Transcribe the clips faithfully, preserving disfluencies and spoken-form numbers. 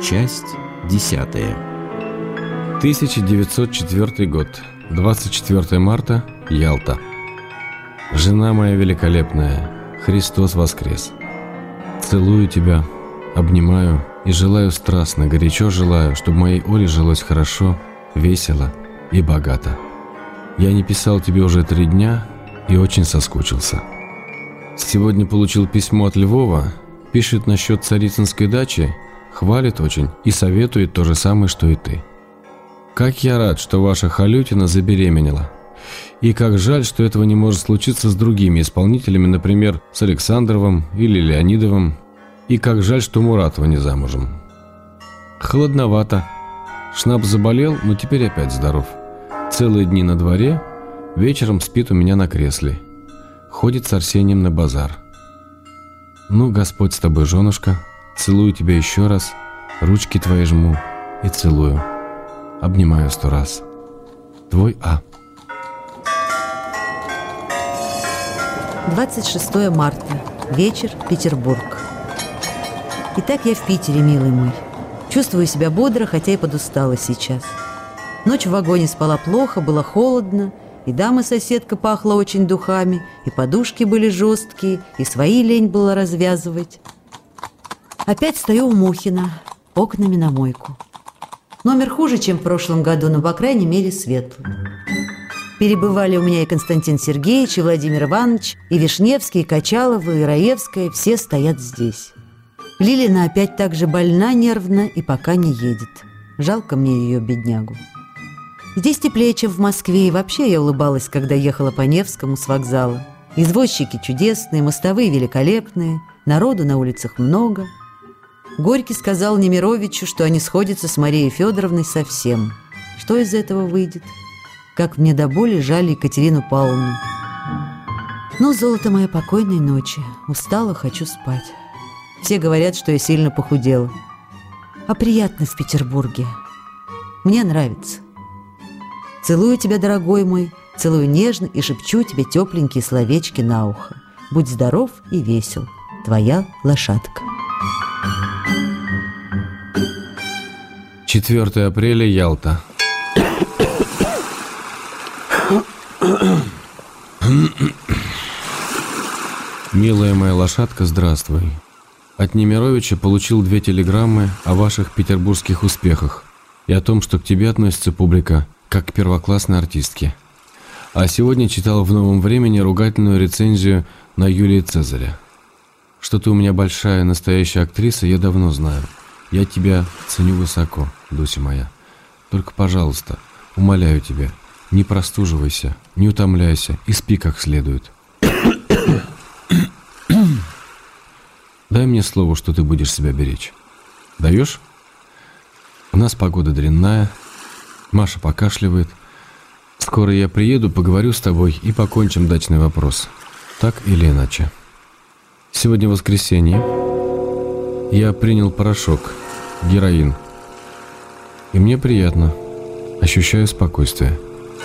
Часть десятая. тысяча девятьсот четвёртый год. двадцать четвёртое марта. Ялта. Жена моя великолепная, Христос воскрес. Целую тебя, обнимаю и желаю страстно, горячо желаю, чтобы моей Оле жилось хорошо, весело и богато. Я не писал тебе уже три дня и очень соскучился. Сегодня получил письмо от Львова, пишет насчет царицынской дачи, хвалит очень и советует то же самое, что и ты. Как я рад, что ваша Халютина забеременела. И как жаль, что этого не может случиться с другими исполнителями, например, с Александровым или Леонидовым. И как жаль, что Муратова не замужем. Холодновато. Шнапс заболел, но теперь опять здоров. Целые дни на дворе, вечером спит у меня на кресле. Ходит с Арсением на базар. Ну, Господь с тобой, женушка. Целую тебя еще раз, ручки твои жму и целую. Обнимаю сто раз. Твой А. двадцать шестое марта. Вечер. Петербург. Итак, я в Питере, милый мой. Чувствую себя бодро, хотя и подустала сейчас. Ночь в вагоне спала плохо, было холодно, и дама-соседка пахла очень духами, и подушки были жесткие, и свои лень было развязывать. Опять стою у Мухина, окнами на мойку. Номер хуже, чем в прошлом году, но, по крайней мере, светлый. Перебывали у меня и Константин Сергеевич, и Владимир Иванович, и Вишневский, и Качалова, и Раевская. Все стоят здесь. Лилина опять так же больна нервно и пока не едет. Жалко мне ее, беднягу. Здесь теплее, чем в Москве, и вообще я улыбалась, когда ехала по Невскому с вокзала. Извозчики чудесные, мостовые великолепные, народу на улицах много. Горький сказал Немировичу, что они сходятся с Марией Федоровной совсем. Что из этого выйдет? Как мне до боли жаль Екатерину Павловну. Ну, золото мое, покойной ночи. Устала, хочу спать. Все говорят, что я сильно похудела. А приятно в Петербурге. Мне нравится. Целую тебя, дорогой мой, целую нежно и шепчу тебе тепленькие словечки на ухо. Будь здоров и весел. Твоя лошадка. четвёртое апреля. Ялта. Милая моя лошадка, здравствуй. От Немировича получил две телеграммы о ваших петербургских успехах и о том, что к тебе относится публика как к первоклассной артистке. А сегодня читал в «Новом времени» ругательную рецензию на Юлия Цезаря. Что ты у меня большая настоящая актриса, я давно знаю. Я тебя ценю высоко, Дуся моя. Только, пожалуйста, умоляю тебя, не простуживайся, не утомляйся и спи как следует. Дай мне слово, что ты будешь себя беречь. Даешь? У нас погода дрянная, Маша покашливает. Скоро я приеду, поговорю с тобой и покончим дачный вопрос. Так или иначе. Сегодня воскресенье. Я принял порошок, героин. И мне приятно. Ощущаю спокойствие.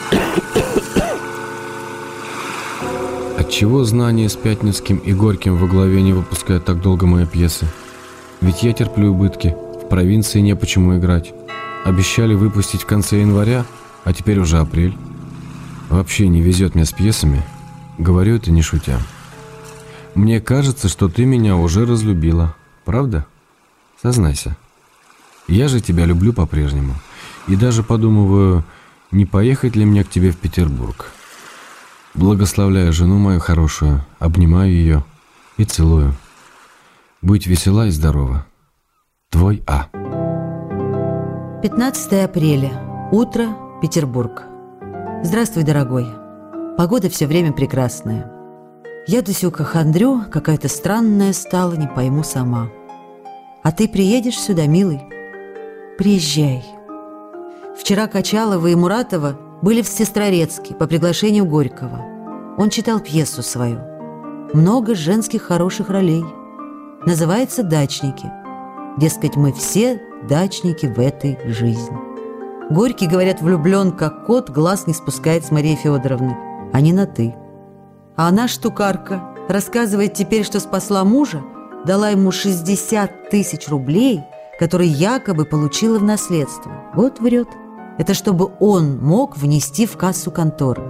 Отчего знания с Пятницким и Горьким во главе не выпускают так долго мои пьесы? Ведь я терплю убытки. В провинции не почему играть. Обещали выпустить в конце января, а теперь уже апрель. Вообще не везет мне с пьесами. Говорю это не шутя. Мне кажется, что ты меня уже разлюбила. Правда? Сознайся. Я же тебя люблю по-прежнему. И даже подумываю, не поехать ли мне к тебе в Петербург. Благословляю жену мою хорошую, обнимаю ее и целую. Будь весела и здорова. Твой А. пятнадцатое апреля. Утро. Петербург. Здравствуй, дорогой. Погода все время прекрасная. Я, Дусюка, хандрю, какая-то странная стала, не пойму сама. А ты приедешь сюда, милый? Приезжай. Вчера Качалова и Муратова были в Сестрорецке по приглашению Горького. Он читал пьесу свою. Много женских хороших ролей. Называется «Дачники». Дескать, мы все дачники в этой жизни. Горький, говорят, влюблен, как кот, глаз не спускает с Марией Федоровной, а не на «ты». А она, штукарка, рассказывает теперь, что спасла мужа, дала ему шестьдесят тысяч рублей, который якобы получила в наследство. Вот врет. Это чтобы он мог внести в кассу конторы.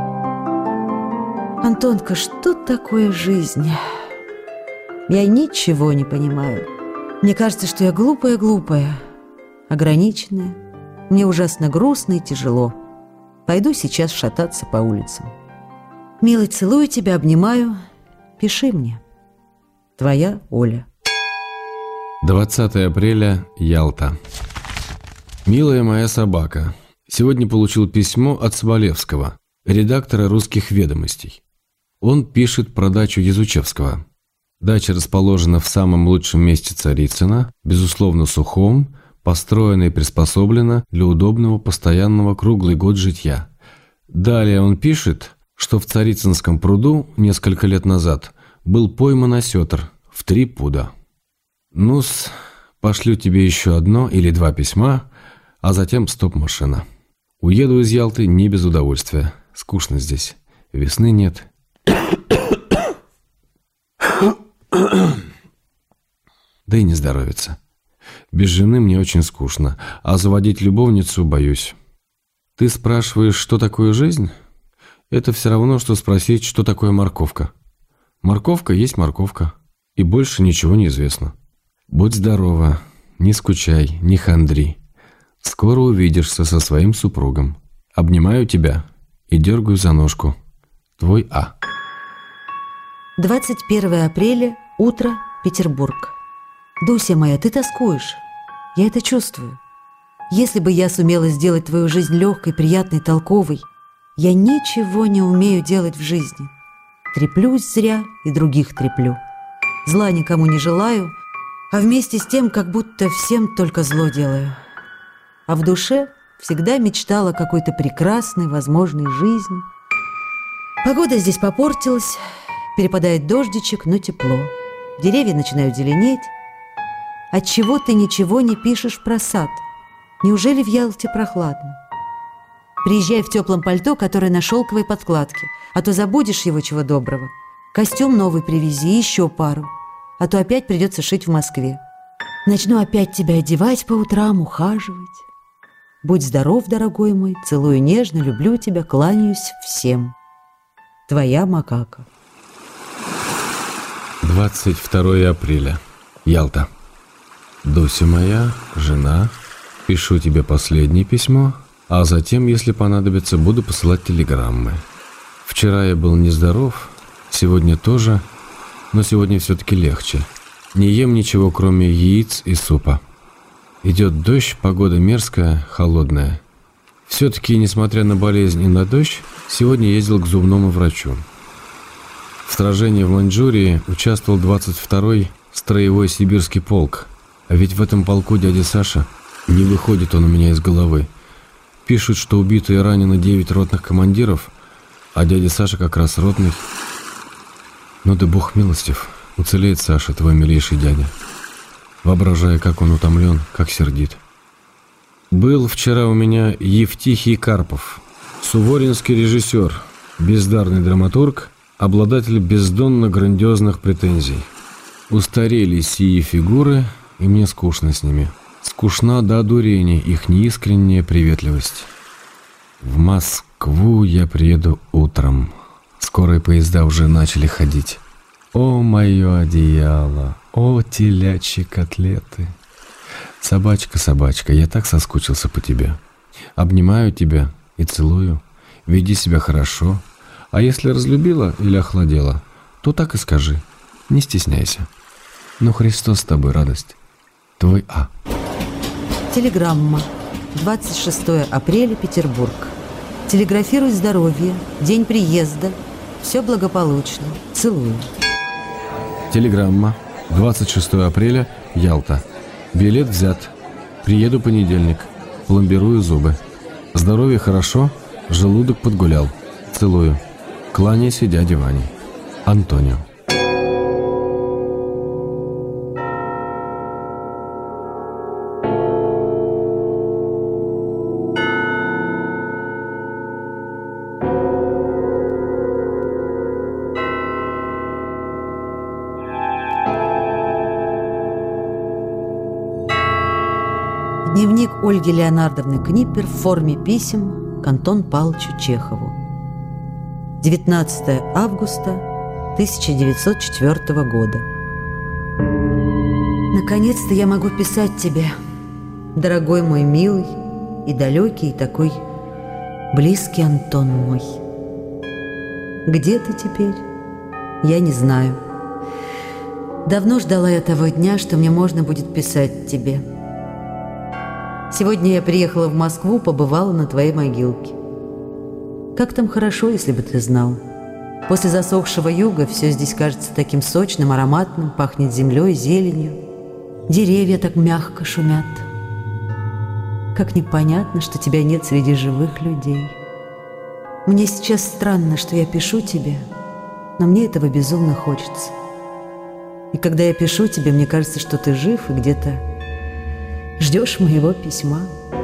Антонка, что такое жизнь? Я ничего не понимаю. Мне кажется, что я глупая-глупая, ограниченная. Мне ужасно грустно и тяжело. Пойду сейчас шататься по улицам. Милый, целую тебя, обнимаю. Пиши мне. Твоя Оля. двадцатое апреля, Ялта. Милая моя собака, сегодня получил письмо от Соболевского, редактора «Русских ведомостей». Он пишет про дачу Язучевского. Дача расположена в самом лучшем месте Царицына, безусловно сухом, построена и приспособлена для удобного постоянного круглый год житья. Далее он пишет, что в Царицынском пруду несколько лет назад был пойман осетр в три пуда. Ну-с, пошлю тебе еще одно или два письма, а затем стоп-машина. Уеду из Ялты не без удовольствия. Скучно здесь. Весны нет. Да и не здоровится. Без жены мне очень скучно, а заводить любовницу боюсь. Ты спрашиваешь, что такое жизнь? Это все равно, что спросить, что такое морковка. Морковка есть морковка, и больше ничего не известно. Будь здорова, не скучай, не хандри. Скоро увидишься со своим супругом. Обнимаю тебя и дергаю за ножку. Твой А. двадцать первое апреля, утро, Петербург. Дуся моя, ты тоскуешь. Я это чувствую. Если бы я сумела сделать твою жизнь легкой, приятной, толковой, я ничего не умею делать в жизни. Треплюсь зря и других треплю. Зла никому не желаю, а вместе с тем как будто всем только зло делаю. А в душе всегда мечтала о какой-то прекрасной, возможной жизни. Погода здесь попортилась, перепадает дождичек, но тепло. Деревья начинают зеленеть. Отчего ты ничего не пишешь про сад? Неужели в Ялте прохладно? Приезжай в теплом пальто, которое на шелковой подкладке, а то забудешь его чего доброго. Костюм новый привези, еще пару, а то опять придется шить в Москве. Начну опять тебя одевать по утрам, ухаживать. Будь здоров, дорогой мой, целую нежно, люблю тебя, кланяюсь всем. Твоя Макака. двадцать второе апреля, Ялта. Дуся моя, жена, пишу тебе последнее письмо, а затем, если понадобится, буду посылать телеграммы. Вчера я был нездоров, сегодня тоже, но сегодня все-таки легче. Не ем ничего, кроме яиц и супа. Идет дождь, погода мерзкая, холодная. Все-таки, несмотря на болезнь и на дождь, сегодня ездил к зубному врачу. В сражении в Маньчжурии участвовал двадцать второй строевой сибирский полк. А ведь в этом полку дядя Саша, не выходит он у меня из головы. Пишут, что убито и ранено девять ротных командиров, а дядя Саша как раз ротный. Ну да бог милостив, уцелеет Саша, твой милейший дядя. Воображая, как он утомлен, как сердит. Был вчера у меня Евтихий Карпов, суворинский режиссер, бездарный драматург, обладатель бездонно грандиозных претензий. Устарели сии фигуры, и мне скучно с ними. Скучна до одурения их неискренняя приветливость. В Москву я приеду утром. Скорые поезда уже начали ходить. О, мое одеяло, о, телячьи котлеты. Собачка, собачка, я так соскучился по тебе. Обнимаю тебя и целую. Веди себя хорошо. А если разлюбила или охладела, то так и скажи. Не стесняйся. Ну, Христос с тобой, радость. Твой А. Телеграмма. двадцать шестое апреля, Петербург. Телеграфируй здоровье, день приезда. Все благополучно. Целую. Телеграмма. двадцать шестое апреля, Ялта. Билет взят. Приеду понедельник. Пломбирую зубы. Здоровье хорошо, желудок подгулял. Целую. Кланяйся дяде Ване. Антонио. Дневник Ольги Леонардовны Книппер в форме писем к Антону Павловичу Чехову. девятнадцатое августа тысяча девятьсот четвёртого года. Наконец-то я могу писать тебе, дорогой мой милый и далекий, и такой близкий Антон мой. Где ты теперь? Я не знаю. Давно ждала я того дня, что мне можно будет писать тебе. Сегодня я приехала в Москву, побывала на твоей могилке. Как там хорошо, если бы ты знал. После засохшего юга все здесь кажется таким сочным, ароматным, пахнет землей, зеленью. Деревья так мягко шумят. Как непонятно, что тебя нет среди живых людей. Мне сейчас странно, что я пишу тебе, но мне этого безумно хочется. И когда я пишу тебе, мне кажется, что ты жив и где-то ждешь моего письма.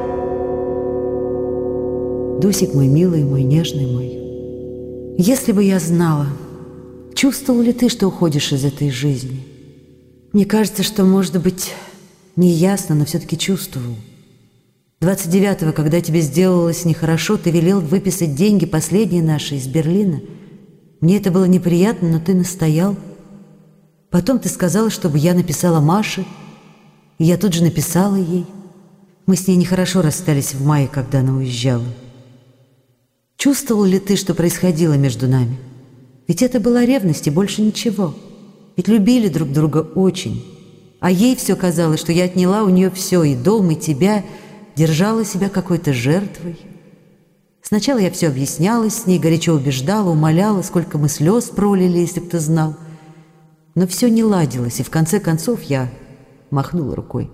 Дусик мой милый, мой нежный мой. Если бы я знала, чувствовал ли ты, что уходишь из этой жизни? Мне кажется, что, может быть, неясно, но все-таки чувствовал. двадцать девятого, когда тебе сделалось нехорошо, ты велел выписать деньги, последние наши, из Берлина. Мне это было неприятно, но ты настоял. Потом ты сказала, чтобы я написала Маше, и я тут же написала ей. Мы с ней нехорошо расстались в мае, когда она уезжала. Чувствовал ли ты, что происходило между нами? Ведь это была ревность и больше ничего. Ведь любили друг друга очень. А ей все казалось, что я отняла у нее все, и дом, и тебя, держала себя какой-то жертвой. Сначала я все объяснялась с ней, горячо убеждала, умоляла, сколько мы слез пролили, если б ты знал. Но все не ладилось, и в конце концов я махнула рукой.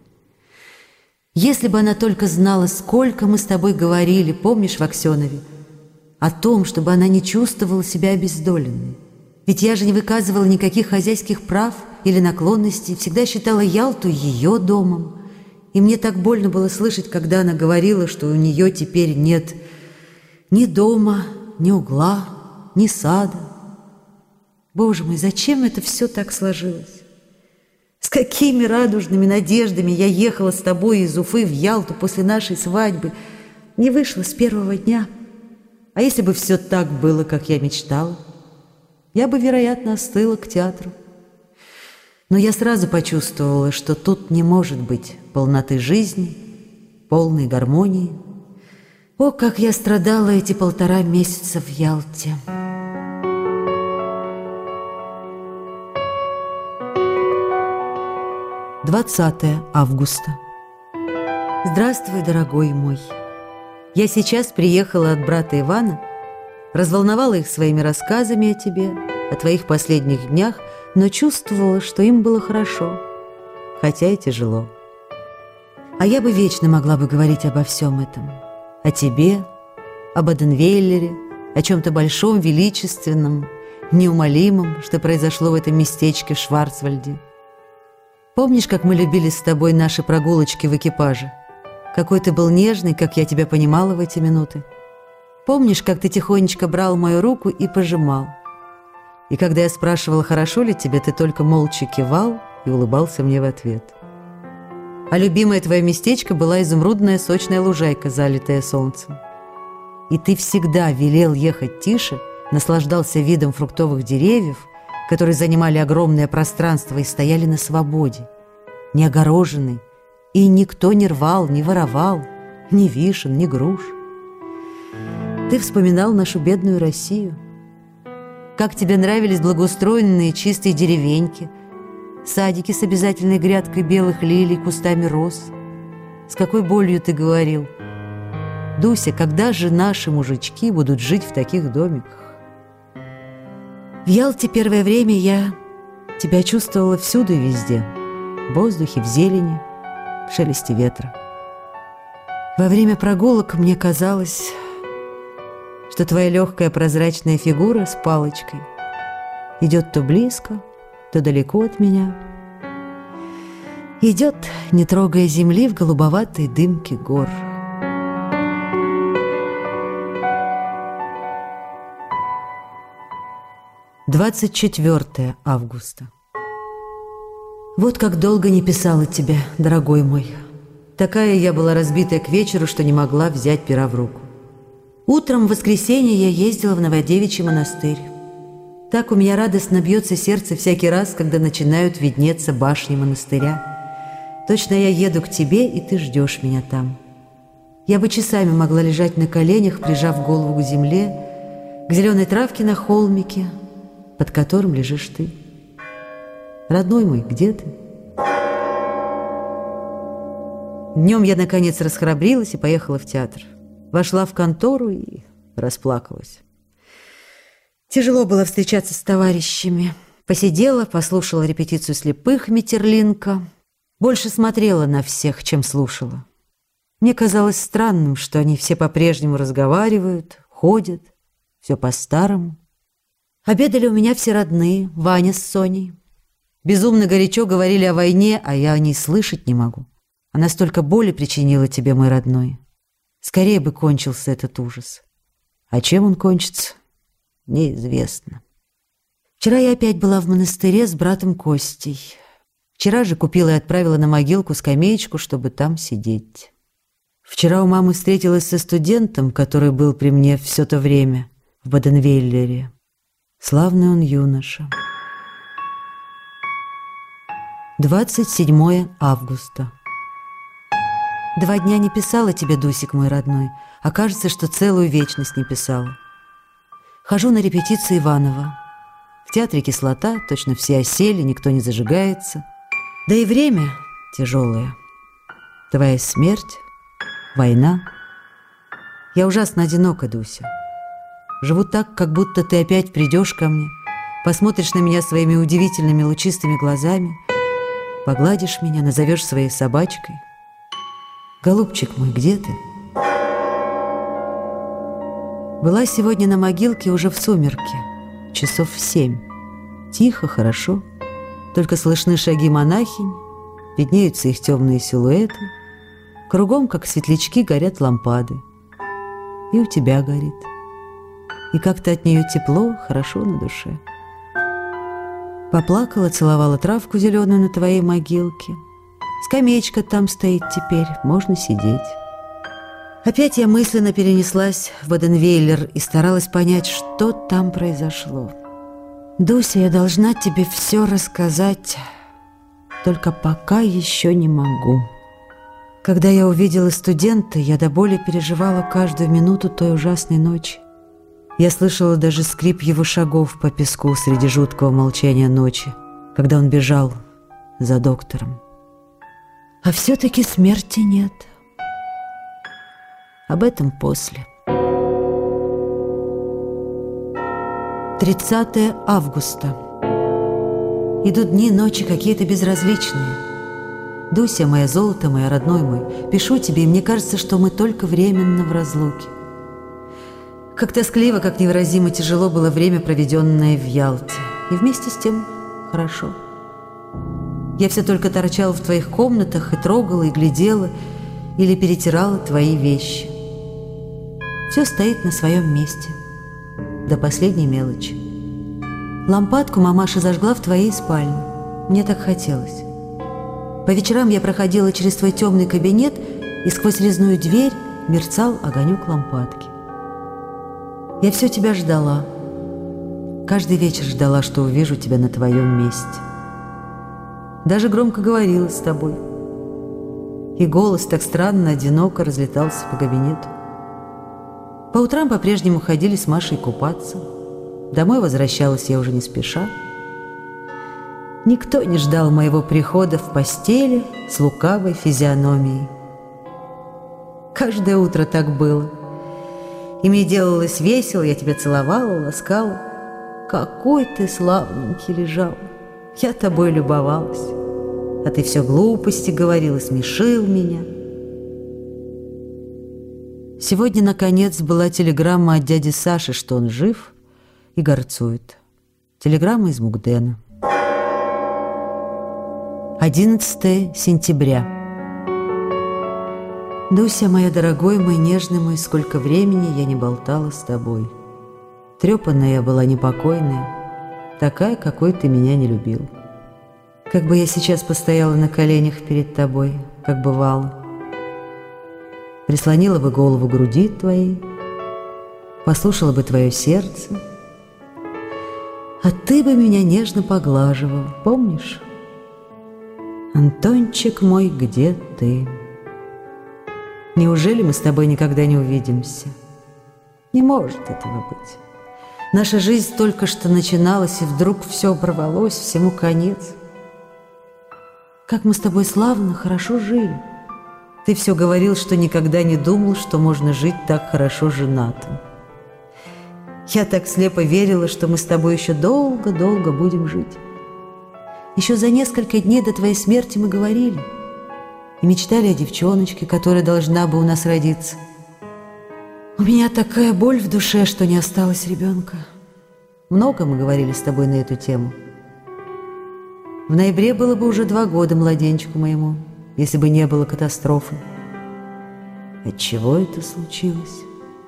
Если бы она только знала, сколько мы с тобой говорили, помнишь, в Аксенове, о том, чтобы она не чувствовала себя обездоленной. Ведь я же не выказывала никаких хозяйских прав или наклонностей, всегда считала Ялту ее домом. И мне так больно было слышать, когда она говорила, что у нее теперь нет ни дома, ни угла, ни сада. Боже мой, зачем это все так сложилось? С какими радужными надеждами я ехала с тобой из Уфы в Ялту после нашей свадьбы. Не вышло с первого дня. А если бы все так было, как я мечтала, я бы, вероятно, остыла к театру. Но я сразу почувствовала, что тут не может быть полноты жизни, полной гармонии. О, как я страдала эти полтора месяца в Ялте! двадцатое августа. Здравствуй, дорогой мой. Я сейчас приехала от брата Ивана, разволновала их своими рассказами о тебе, о твоих последних днях, но чувствовала, что им было хорошо, хотя и тяжело. А я бы вечно могла бы говорить обо всем этом. О тебе, об Аденвейлере, о чем-то большом, величественном, неумолимом, что произошло в этом местечке в Шварцвальде. Помнишь, как мы любили с тобой наши прогулочки в экипаже? Какой ты был нежный, как я тебя понимала в эти минуты. Помнишь, как ты тихонечко брал мою руку и пожимал? И когда я спрашивала, хорошо ли тебе, ты только молча кивал и улыбался мне в ответ. А любимое твое местечко была изумрудная сочная лужайка, залитая солнцем. И ты всегда велел ехать тише, наслаждался видом фруктовых деревьев, которые занимали огромное пространство и стояли на свободе, не огороженный, и никто не рвал, не воровал, ни вишен, ни груш. Ты вспоминал нашу бедную Россию. Как тебе нравились благоустроенные чистые деревеньки, садики с обязательной грядкой белых лилий, кустами роз. С какой болью ты говорил: «Дуся, когда же наши мужички будут жить в таких домиках?» В Ялте первое время я тебя чувствовала всюду и везде. В воздухе, в зелени, в шелесте ветра. Во время прогулок мне казалось, что твоя легкая прозрачная фигура с палочкой идет то близко, то далеко от меня. Идет, не трогая земли, в голубоватой дымке гор. двадцать четвёртое августа. Вот как долго не писала тебе, дорогой мой. Такая я была разбитая к вечеру, что не могла взять пера в руку. Утром в воскресенье я ездила в Новодевичий монастырь. Так у меня радостно бьется сердце всякий раз, когда начинают виднеться башни монастыря. Точно я еду к тебе, и ты ждешь меня там. Я бы часами могла лежать на коленях, прижав голову к земле, к зеленой травке на холмике, под которым лежишь ты. Родной мой, где ты? Днем я, наконец, расхрабрилась и поехала в театр. Вошла в контору и расплакалась. Тяжело было встречаться с товарищами. Посидела, послушала репетицию слепых Метерлинка. Больше смотрела на всех, чем слушала. Мне казалось странным, что они все по-прежнему разговаривают, ходят, все по-старому. Обедали у меня все родные, Ваня с Соней. Безумно горячо говорили о войне, а я о ней слышать не могу. Она столько боли причинила тебе, мой родной. Скорее бы кончился этот ужас. А чем он кончится, неизвестно. Вчера я опять была в монастыре с братом Костей. Вчера же купила и отправила на могилку скамеечку, чтобы там сидеть. Вчера у мамы встретилась со студентом, который был при мне все то время, в Баденвейлере. Славный он юноша. двадцать седьмое августа. Два дня не писала тебе, Дусик мой родной, а кажется, что целую вечность не писала. Хожу на репетицию Иванова. В театре кислота, точно все осели, никто не зажигается. Да и время тяжелое. Твоя смерть, война. Я ужасно одинока, Дуся. Живу так, как будто ты опять придешь ко мне, посмотришь на меня своими удивительными лучистыми глазами, погладишь меня, назовешь своей собачкой. Голубчик мой, где ты? Была сегодня на могилке уже в сумерки, часов в семь. Тихо, хорошо, только слышны шаги монахинь, виднеются их темные силуэты. Кругом, как светлячки, горят лампады. И у тебя горит. И как-то от нее тепло, хорошо на душе. Поплакала, целовала травку зеленую на твоей могилке. Скамеечка там стоит теперь, можно сидеть. Опять я мысленно перенеслась в Баденвейлер и старалась понять, что там произошло. Дуся, я должна тебе все рассказать, только пока еще не могу. Когда я увидела студента, я до боли переживала каждую минуту той ужасной ночи. Я слышала даже скрип его шагов по песку среди жуткого молчания ночи, когда он бежал за доктором. А все-таки смерти нет. Об этом после. тридцатое августа. Идут дни, ночи какие-то безразличные. Дуся, моя золото, моя родной мой, пишу тебе, и мне кажется, что мы только временно в разлуке. Как тоскливо, как невыразимо тяжело было время, проведенное в Ялте. И вместе с тем хорошо. Я все только торчала в твоих комнатах и трогала, и глядела, или перетирала твои вещи. Все стоит на своем месте, до последней мелочи. Лампадку мамаша зажгла в твоей спальне. Мне так хотелось. По вечерам я проходила через твой темный кабинет, и сквозь резную дверь мерцал огонек лампадки. Я все тебя ждала. Каждый вечер ждала, что увижу тебя на твоем месте. Даже громко говорила с тобой. И голос так странно, одиноко разлетался по кабинету. По утрам по-прежнему ходили с Машей купаться. Домой возвращалась я уже не спеша. Никто не ждал моего прихода в постели с лукавой физиономией. Каждое утро так было. И мне делалось весело, я тебя целовала, ласкала. Какой ты славненький лежал. Я тобой любовалась. А ты все глупости говорил и смешил меня. Сегодня, наконец, была телеграмма от дяди Саши, что он жив и горцует. Телеграмма из Мугдена. одиннадцатое сентября. Дуся, моя дорогой, мой нежный мой, сколько времени я не болтала с тобой. Трепанная я была, непокойная, такая, какой ты меня не любил. Как бы я сейчас постояла на коленях перед тобой, как бывало, прислонила бы голову к груди твоей, послушала бы твое сердце, а ты бы меня нежно поглаживал, помнишь? Антончик мой, где ты? Неужели мы с тобой никогда не увидимся? Не может этого быть. Наша жизнь только что начиналась, и вдруг все оборвалось, всему конец. Как мы с тобой славно, хорошо жили. Ты все говорил, что никогда не думал, что можно жить так хорошо женатым. Я так слепо верила, что мы с тобой еще долго-долго будем жить. Еще за несколько дней до твоей смерти мы говорили и мечтали о девчоночке, которая должна бы у нас родиться. У меня такая боль в душе, что не осталось ребенка. Много мы говорили с тобой на эту тему. В ноябре было бы уже два года младенчику моему, если бы не было катастрофы. Отчего это случилось?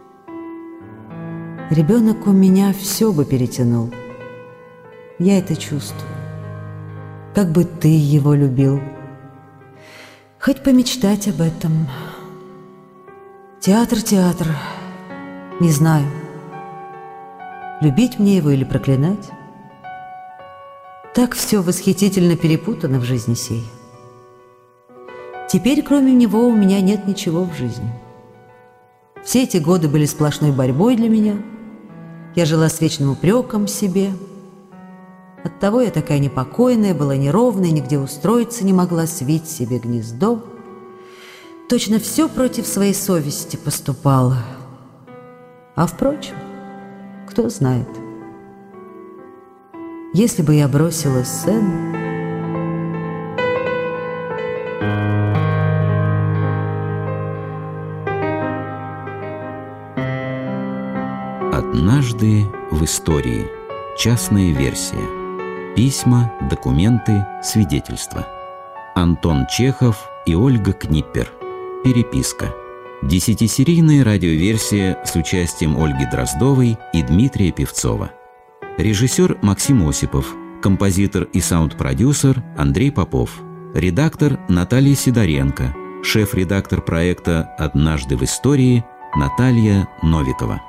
Ребенок у меня все бы перетянул. Я это чувствую. Как бы ты его любил. Хоть помечтать об этом. Театр, театр. Не знаю, любить мне его или проклинать. Так все восхитительно перепутано в жизни сей. Теперь, кроме него, у меня нет ничего в жизни. Все эти годы были сплошной борьбой для меня. Я жила с вечным упреком в себе. Оттого я такая непокойная, была неровная, нигде устроиться не могла, свить себе гнездо. Точно все против своей совести поступало. А впрочем, кто знает, если бы я бросила сцену. Однажды в истории. Частная версия. Письма, документы, свидетельства. Антон Чехов и Ольга Книппер. Переписка. Десятисерийная радиоверсия с участием Ольги Дроздовой и Дмитрия Певцова. Режиссер Максим Осипов. Композитор и саунд-продюсер Андрей Попов. Редактор Наталья Сидоренко. Шеф-редактор проекта «Однажды в истории» Наталья Новикова.